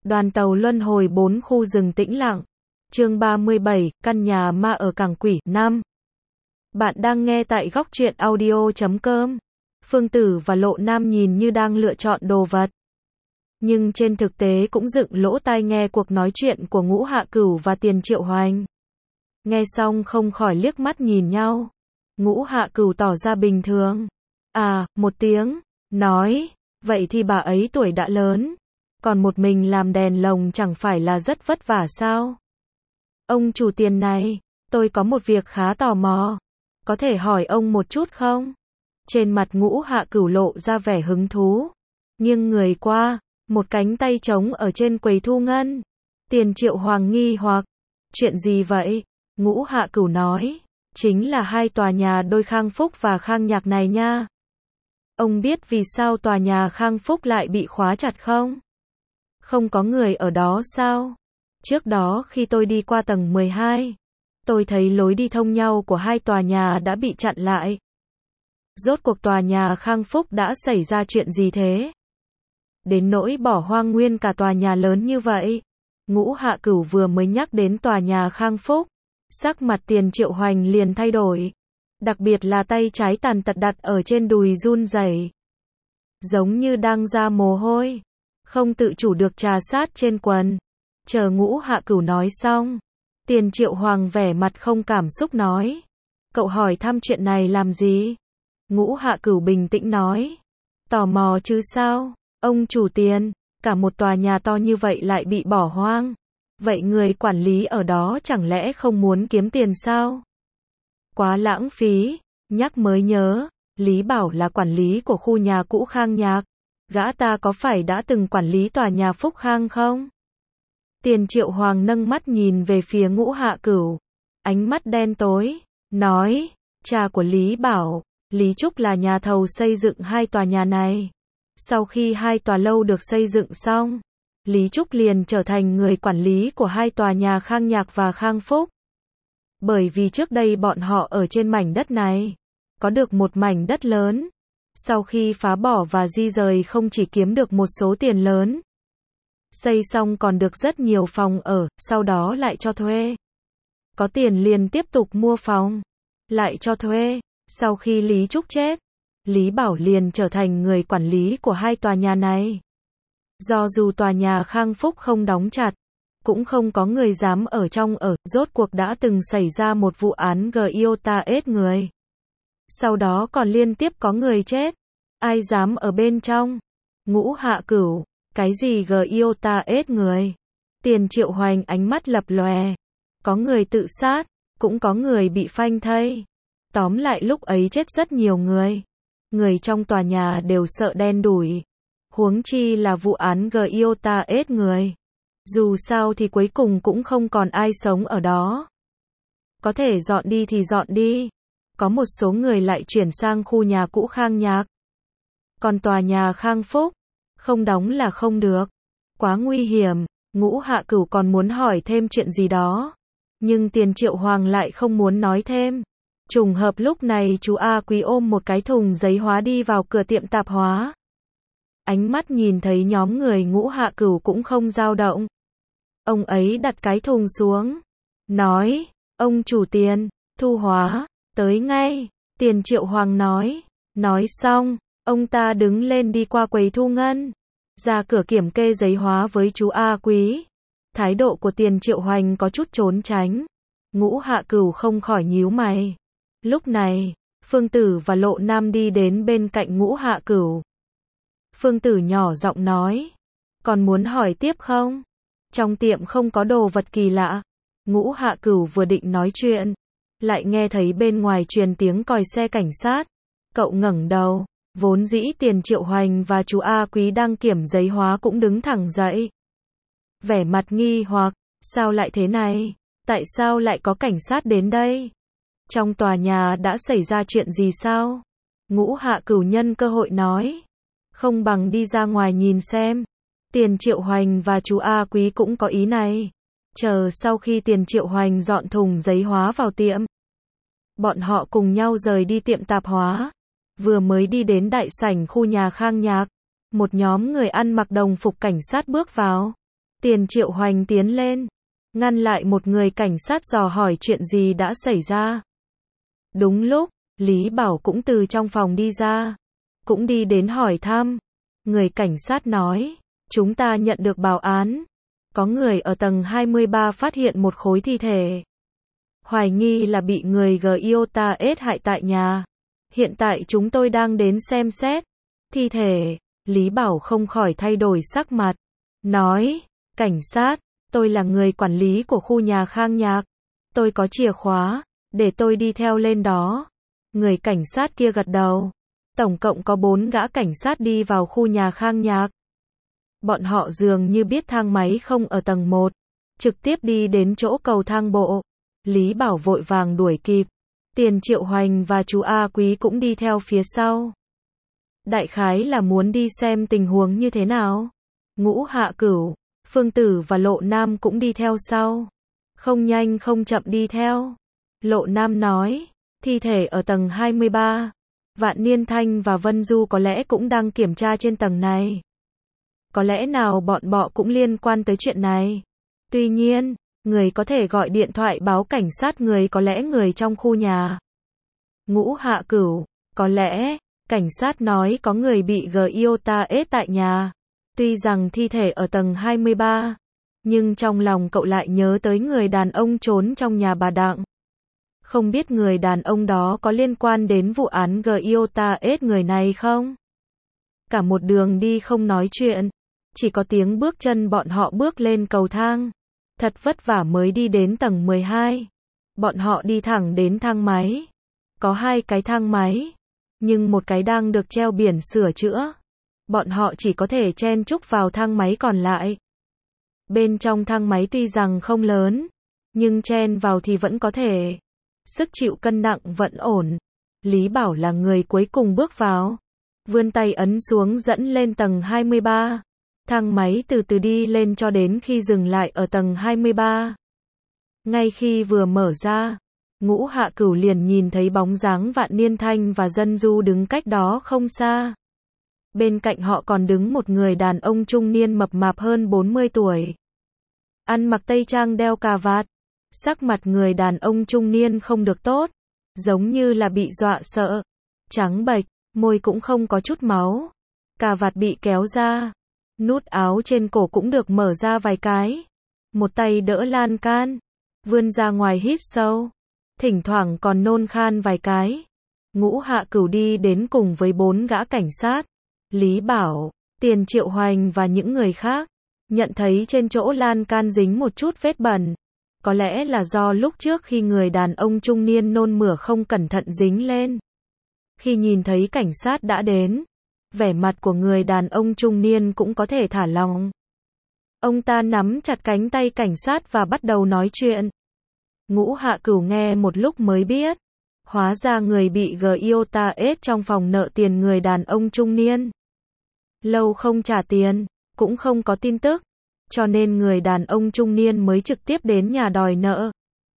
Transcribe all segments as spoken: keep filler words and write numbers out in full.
Đoàn tàu luân hồi bốn khu rừng tĩnh lặng. Chương ba mươi bảy, căn nhà ma ở Cảng Quỷ. Năm. Bạn đang nghe tại góc truyện audio chấm com. Phương Tử và Lộ Nam nhìn như đang lựa chọn đồ vật. Nhưng trên thực tế cũng dựng lỗ tai nghe cuộc nói chuyện của Ngũ Hạ Cửu và Tiền Triệu Hoành. Nghe xong không khỏi liếc mắt nhìn nhau. Ngũ Hạ Cửu tỏ ra bình thường. À, một tiếng. Nói, vậy thì bà ấy tuổi đã lớn. Còn một mình làm đèn lồng chẳng phải là rất vất vả sao? Ông chủ Tiền này, tôi có một việc khá tò mò. Có thể hỏi ông một chút không? Trên mặt Ngũ Hạ Cửu lộ ra vẻ hứng thú. Nghiêng người qua, một cánh tay trống ở trên quầy thu ngân. Tiền Triệu Hoàng nghi hoặc. Chuyện gì vậy? Ngũ Hạ Cửu nói. Chính là hai tòa nhà đôi Khang Phúc và Khang Nhạc này nha. Ông biết vì sao tòa nhà Khang Phúc lại bị khóa chặt không? Không có người ở đó sao? Trước đó khi tôi đi qua tầng mười hai, tôi thấy lối đi thông nhau của hai tòa nhà đã bị chặn lại. Rốt cuộc tòa nhà Khang Phúc đã xảy ra chuyện gì thế? Đến nỗi bỏ hoang nguyên cả tòa nhà lớn như vậy. Ngũ Hạ Cửu vừa mới nhắc đến tòa nhà Khang Phúc, sắc mặt Tiền Triệu Hoành liền thay đổi. Đặc biệt là tay trái tàn tật đặt ở trên đùi run rẩy, giống như đang ra mồ hôi, không tự chủ được trà sát trên quần. Chờ Ngũ Hạ Cửu nói xong, Tiền Triệu Hoàng vẻ mặt không cảm xúc nói. Cậu hỏi thăm chuyện này làm gì? Ngũ Hạ Cửu bình tĩnh nói. Tò mò chứ sao? Ông chủ Tiền, cả một tòa nhà to như vậy lại bị bỏ hoang. Vậy người quản lý ở đó chẳng lẽ không muốn kiếm tiền sao? Quá lãng phí. Nhắc mới nhớ, Lý Bảo là quản lý của khu nhà cũ Khang Nhạc. Gã ta có phải đã từng quản lý tòa nhà Phúc Khang không? Tiền Triệu Hoàng nâng mắt nhìn về phía Ngũ Hạ Cửu. Ánh mắt đen tối. Nói, cha của Lý Bảo, Lý Trúc là nhà thầu xây dựng hai tòa nhà này. Sau khi hai tòa lâu được xây dựng xong, Lý Trúc liền trở thành người quản lý của hai tòa nhà Khang Nhạc và Khang Phúc. Bởi vì trước đây bọn họ ở trên mảnh đất này, có được một mảnh đất lớn. Sau khi phá bỏ và di rời không chỉ kiếm được một số tiền lớn, xây xong còn được rất nhiều phòng ở, sau đó lại cho thuê. Có tiền liền tiếp tục mua phòng, lại cho thuê. Sau khi Lý Trúc chết, Lý Bảo liền trở thành người quản lý của hai tòa nhà này. Do dù tòa nhà Khang Phúc không đóng chặt, cũng không có người dám ở trong ở, rốt cuộc đã từng xảy ra một vụ án Giota ết người. Sau đó còn liên tiếp có người chết. Ai dám ở bên trong? Ngũ Hạ Cửu, cái gì Giota ết người? Tiền Triệu Hoành ánh mắt lập lòe. Có người tự sát, cũng có người bị phanh thây. Tóm lại lúc ấy chết rất nhiều người. Người trong tòa nhà đều sợ đen đủi. Huống chi là vụ án Giota ết người. Dù sao thì cuối cùng cũng không còn ai sống ở đó. Có thể dọn đi thì dọn đi. Có một số người lại chuyển sang khu nhà cũ Khang Nhạc. Còn tòa nhà Khang Phúc, không đóng là không được. Quá nguy hiểm. Ngũ Hạ Cửu còn muốn hỏi thêm chuyện gì đó. Nhưng Tiền Triệu Hoàng lại không muốn nói thêm. Trùng hợp lúc này chú A Quý ôm một cái thùng giấy hóa đi vào cửa tiệm tạp hóa. Ánh mắt nhìn thấy nhóm người Ngũ Hạ Cửu cũng không dao động. Ông ấy đặt cái thùng xuống. Nói, ông chủ Tiền, thu hóa, tới ngay. Tiền Triệu Hoàng nói. Nói xong, ông ta đứng lên đi qua quầy thu ngân. Ra cửa kiểm kê giấy hóa với chú A Quý. Thái độ của Tiền Triệu Hoành có chút trốn tránh. Ngũ Hạ Cửu không khỏi nhíu mày. Lúc này, Phương Tử và Lộ Nam đi đến bên cạnh Ngũ Hạ Cửu. Phương Tử nhỏ giọng nói. Còn muốn hỏi tiếp không? Trong tiệm không có đồ vật kỳ lạ. Ngũ Hạ Cửu vừa định nói chuyện, lại nghe thấy bên ngoài truyền tiếng còi xe cảnh sát. Cậu ngẩng đầu, vốn dĩ Tiền Triệu Hoành và chú A Quý đang kiểm giấy hóa cũng đứng thẳng dậy. Vẻ mặt nghi hoặc, sao lại thế này? Tại sao lại có cảnh sát đến đây? Trong tòa nhà đã xảy ra chuyện gì sao? Ngũ Hạ Cửu nhân cơ hội nói. Không bằng đi ra ngoài nhìn xem. Tiền Triệu Hoành và chú A Quý cũng có ý này. Chờ sau khi Tiền Triệu Hoành dọn thùng giấy hóa vào tiệm, bọn họ cùng nhau rời đi tiệm tạp hóa. Vừa mới đi đến đại sảnh khu nhà Khang Nhạc, một nhóm người ăn mặc đồng phục cảnh sát bước vào. Tiền Triệu Hoành tiến lên, ngăn lại một người cảnh sát dò hỏi chuyện gì đã xảy ra. Đúng lúc, Lý Bảo cũng từ trong phòng đi ra, cũng đi đến hỏi thăm. Người cảnh sát nói, chúng ta nhận được báo án, có người ở tầng hai mươi ba phát hiện một khối thi thể. Hoài nghi là bị người Giota ết hại tại nhà. Hiện tại chúng tôi đang đến xem xét thi thể. Lý Bảo không khỏi thay đổi sắc mặt, nói, cảnh sát, tôi là người quản lý của khu nhà Khang Nhạc. Tôi có chìa khóa, để tôi đi theo lên đó. Người cảnh sát kia gật đầu. Tổng cộng có bốn gã cảnh sát đi vào khu nhà Khang Nhạc. Bọn họ dường như biết thang máy không ở tầng một, trực tiếp đi đến chỗ cầu thang bộ. Lý Bảo vội vàng đuổi kịp. Tiền Triệu Hoành và chú A Quý cũng đi theo phía sau. Đại khái là muốn đi xem tình huống như thế nào. Ngũ Hạ Cửu, Phương Tử và Lộ Nam cũng đi theo sau. Không nhanh không chậm đi theo. Lộ Nam nói, thi thể ở tầng hai mươi ba. Vạn Niên Thanh và Vân Du có lẽ cũng đang kiểm tra trên tầng này. Có lẽ nào bọn bọ cũng liên quan tới chuyện này. Tuy nhiên, người có thể gọi điện thoại báo cảnh sát người có lẽ người trong khu nhà. Ngũ Hạ Cửu, có lẽ, cảnh sát nói có người bị Giota ết tại nhà. Tuy rằng thi thể ở tầng hai mươi ba, nhưng trong lòng cậu lại nhớ tới người đàn ông trốn trong nhà bà Đặng. Không biết người đàn ông đó có liên quan đến vụ án Giota ết người này không? Cả một đường đi không nói chuyện, chỉ có tiếng bước chân bọn họ bước lên cầu thang. Thật vất vả mới đi đến tầng mười hai. Bọn họ đi thẳng đến thang máy. Có hai cái thang máy, nhưng một cái đang được treo biển sửa chữa. Bọn họ chỉ có thể chen chúc vào thang máy còn lại. Bên trong thang máy tuy rằng không lớn, nhưng chen vào thì vẫn có thể. Sức chịu cân nặng vẫn ổn. Lý Bảo là người cuối cùng bước vào. Vươn tay ấn xuống dẫn lên tầng hai mươi ba. Thang máy từ từ đi lên cho đến khi dừng lại ở tầng hai mươi ba. Ngay khi vừa mở ra, Ngũ Hạ Cửu liền nhìn thấy bóng dáng Vạn Niên Thanh và Dân Du đứng cách đó không xa. Bên cạnh họ còn đứng một người đàn ông trung niên mập mạp hơn bốn mươi tuổi. Ăn mặc tây trang đeo cà vạt. Sắc mặt người đàn ông trung niên không được tốt, giống như là bị dọa sợ. Trắng bệch, môi cũng không có chút máu. Cà vạt bị kéo ra. Nút áo trên cổ cũng được mở ra vài cái. Một tay đỡ lan can, vươn ra ngoài hít sâu. Thỉnh thoảng còn nôn khan vài cái. Ngũ Hạ Cửu đi đến cùng với bốn gã cảnh sát. Lý Bảo, Tiền Triệu Hoành và những người khác. Nhận thấy trên chỗ lan can dính một chút vết bẩn. Có lẽ là do lúc trước khi người đàn ông trung niên nôn mửa không cẩn thận dính lên. Khi nhìn thấy cảnh sát đã đến, vẻ mặt của người đàn ông trung niên cũng có thể thả lỏng. Ông ta nắm chặt cánh tay cảnh sát và bắt đầu nói chuyện. Ngũ Hạ Cửu nghe một lúc mới biết. Hóa ra người bị Giota ết trong phòng nợ tiền người đàn ông trung niên. Lâu không trả tiền, cũng không có tin tức. Cho nên người đàn ông trung niên mới trực tiếp đến nhà đòi nợ.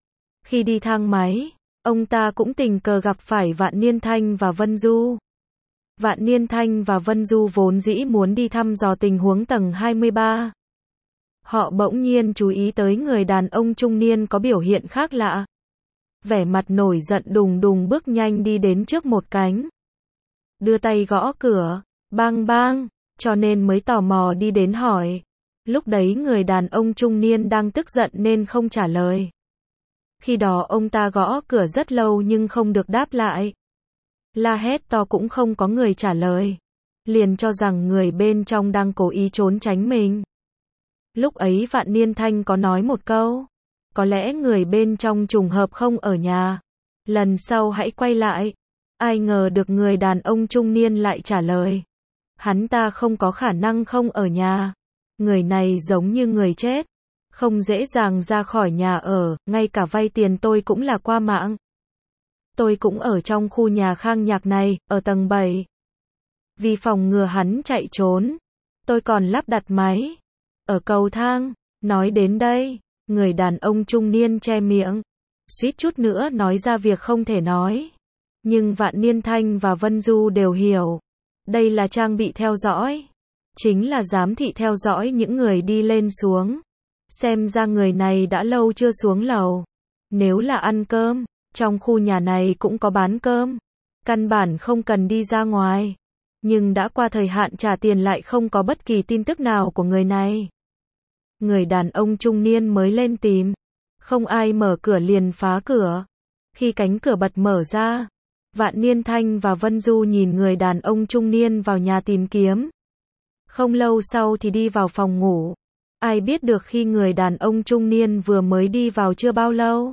Khi đi thang máy, ông ta cũng tình cờ gặp phải Vạn Niên Thanh và Vân Du. Vạn Niên Thanh và Vân Du vốn dĩ muốn đi thăm dò tình huống tầng hai mươi ba. Họ bỗng nhiên chú ý tới người đàn ông trung niên có biểu hiện khác lạ. Vẻ mặt nổi giận đùng đùng bước nhanh đi đến trước một cánh. Đưa tay gõ cửa, bang bang, cho nên mới tò mò đi đến hỏi. Lúc đấy người đàn ông trung niên đang tức giận nên không trả lời. Khi đó ông ta gõ cửa rất lâu nhưng không được đáp lại. La hét to cũng không có người trả lời. Liền cho rằng người bên trong đang cố ý trốn tránh mình. Lúc ấy Vạn Niên Thanh có nói một câu. Có lẽ người bên trong trùng hợp không ở nhà. Lần sau hãy quay lại. Ai ngờ được người đàn ông trung niên lại trả lời. Hắn ta không có khả năng không ở nhà. Người này giống như người chết. Không dễ dàng ra khỏi nhà ở, ngay cả vay tiền tôi cũng là qua mạng. Tôi cũng ở trong khu nhà Khang Nhạc này, ở tầng bảy. Vì phòng ngừa hắn chạy trốn, tôi còn lắp đặt máy ở cầu thang. Nói đến đây, người đàn ông trung niên che miệng, suýt chút nữa nói ra việc không thể nói. Nhưng Vạn Niên Thanh và Vân Du đều hiểu. Đây là trang bị theo dõi. chính là giám thị theo dõi những người đi lên xuống. Xem ra người này đã lâu chưa xuống lầu. Nếu là ăn cơm, trong khu nhà này cũng có bán cơm. Căn bản không cần đi ra ngoài. Nhưng đã qua thời hạn trả tiền lại không có bất kỳ tin tức nào của người này. Người đàn ông trung niên mới lên tìm. Không ai mở cửa liền phá cửa. Khi cánh cửa bật mở ra, Vạn Niên Thanh và Vân Du nhìn người đàn ông trung niên vào nhà tìm kiếm. Không lâu sau thì đi vào phòng ngủ. Ai biết được khi người đàn ông trung niên vừa mới đi vào chưa bao lâu,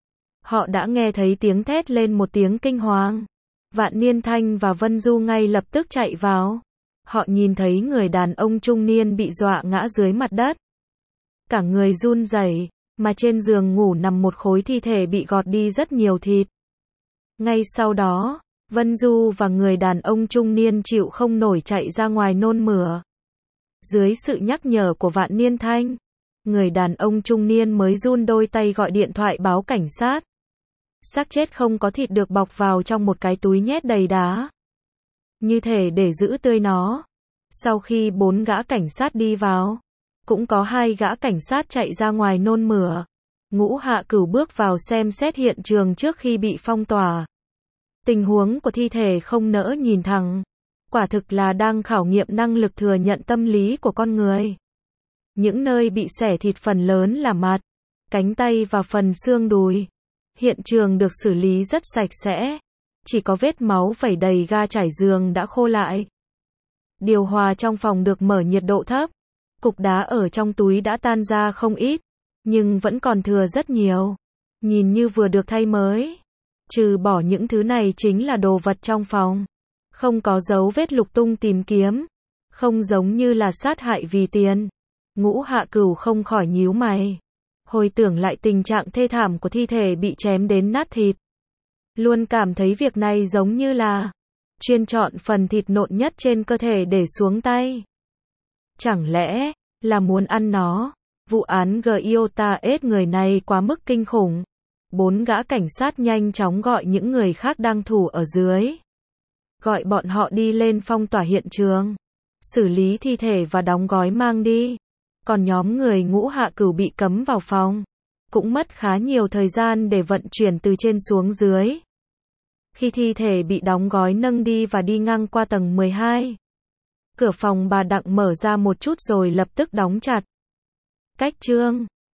họ đã nghe thấy tiếng thét lên một tiếng kinh hoàng. Vạn Niên Thanh và Vân Du ngay lập tức chạy vào. Họ nhìn thấy người đàn ông trung niên bị dọa ngã dưới mặt đất. Cả người run rẩy, mà trên giường ngủ nằm một khối thi thể bị gọt đi rất nhiều thịt. Ngay sau đó, Vân Du và người đàn ông trung niên chịu không nổi chạy ra ngoài nôn mửa. Dưới sự nhắc nhở của Vạn Niên Thanh, người đàn ông trung niên mới run đôi tay gọi điện thoại báo cảnh sát. Xác chết không có thịt được bọc vào trong một cái túi nhét đầy đá, như thể để giữ tươi nó. Sau khi bốn gã cảnh sát đi vào, cũng có hai gã cảnh sát chạy ra ngoài nôn mửa. Ngũ Hạ Cửu bước vào xem xét hiện trường trước khi bị phong tỏa. Tình huống của thi thể không nỡ nhìn thẳng. Quả thực là đang khảo nghiệm năng lực thừa nhận tâm lý của con người. Những nơi bị xẻ thịt phần lớn là mặt, cánh tay và phần xương đùi. Hiện trường được xử lý rất sạch sẽ. Chỉ có vết máu vẩy đầy ga trải giường đã khô lại. Điều hòa trong phòng được mở nhiệt độ thấp. Cục đá ở trong túi đã tan ra không ít, nhưng vẫn còn thừa rất nhiều. Nhìn như vừa được thay mới. Trừ bỏ những thứ này chính là đồ vật trong phòng. Không có dấu vết lục tung tìm kiếm. Không giống như là sát hại vì tiền. Ngũ Hạ Cửu không khỏi nhíu mày. Hồi tưởng lại tình trạng thê thảm của thi thể bị chém đến nát thịt. Luôn cảm thấy việc này giống như là chuyên chọn phần thịt nộn nhất trên cơ thể để xuống tay. Chẳng lẽ là muốn ăn nó? Vụ án Giota ết người này quá mức kinh khủng. Bốn gã cảnh sát nhanh chóng gọi những người khác đang thủ ở dưới. Gọi bọn họ đi lên phong tỏa hiện trường. Xử lý thi thể và đóng gói mang đi. Còn nhóm người Ngũ Hạ Cửu bị cấm vào phòng. Cũng mất khá nhiều thời gian để vận chuyển từ trên xuống dưới. Khi thi thể bị đóng gói nâng đi và đi ngang qua tầng mười hai. Cửa phòng bà Đặng mở ra một chút rồi lập tức đóng chặt. Cách chương